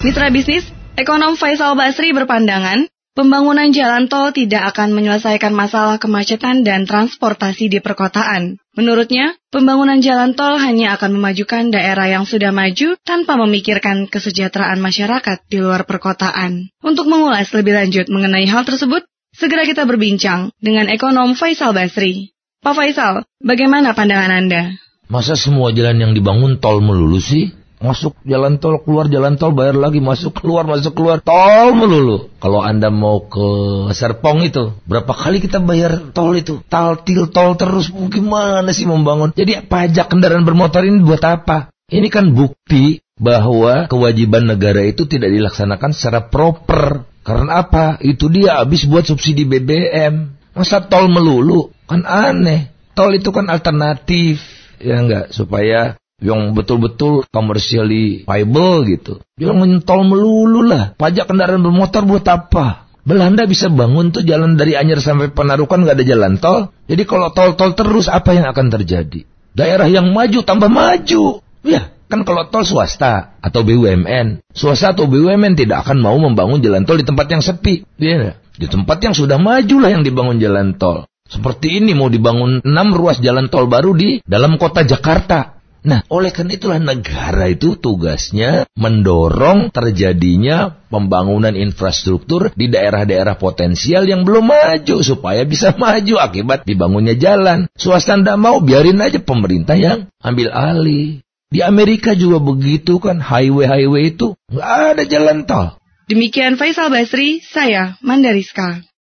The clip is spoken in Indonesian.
Mitra bisnis, ekonom Faisal Basri berpandangan, pembangunan jalan tol tidak akan menyelesaikan masalah kemacetan dan transportasi di perkotaan. Menurutnya, pembangunan jalan tol hanya akan memajukan daerah yang sudah maju tanpa memikirkan kesejahteraan masyarakat di luar perkotaan. Untuk mengulas lebih lanjut mengenai hal tersebut, segera kita berbincang dengan ekonom Faisal Basri. Pak Faisal, bagaimana pandangan Anda? Masa semua jalan yang dibangun tol melulu sih? Masuk jalan tol, keluar jalan tol, bayar lagi, masuk keluar, tol melulu. Kalau Anda mau ke Serpong itu, berapa kali kita bayar tol itu? Taltil tol terus, gimana sih membangun? Jadi pajak kendaraan bermotor ini buat apa? Ini kan bukti bahwa kewajiban negara itu tidak dilaksanakan secara proper. Karena apa? Itu dia habis buat subsidi BBM. Masa tol melulu? Kan aneh. Tol itu kan alternatif, ya enggak? Supaya yang betul-betul commercially viable gitu. Jangan tol melulu lah. Pajak kendaraan bermotor buat apa? Belanda bisa bangun tuh jalan dari Anyer sampai Panarukan gak ada jalan tol. Jadi kalau tol-tol terus apa yang akan terjadi? Daerah yang maju tambah maju. Ya, kan kalau tol swasta atau BUMN. Swasta atau BUMN tidak akan mau membangun jalan tol di tempat yang sepi. Ya, di tempat yang sudah maju lah yang dibangun jalan tol. Seperti ini mau dibangun 6 ruas jalan tol baru di dalam kota Jakarta. Nah, oleh karena itulah negara itu tugasnya mendorong terjadinya pembangunan infrastruktur di daerah-daerah potensial yang belum maju supaya bisa maju akibat dibangunnya jalan. Swasta tidak mau, biarin aja pemerintah yang ambil alih. Di Amerika juga begitu kan, highway itu nggak ada jalan tol. Demikian Faisal Basri, saya Mandariska.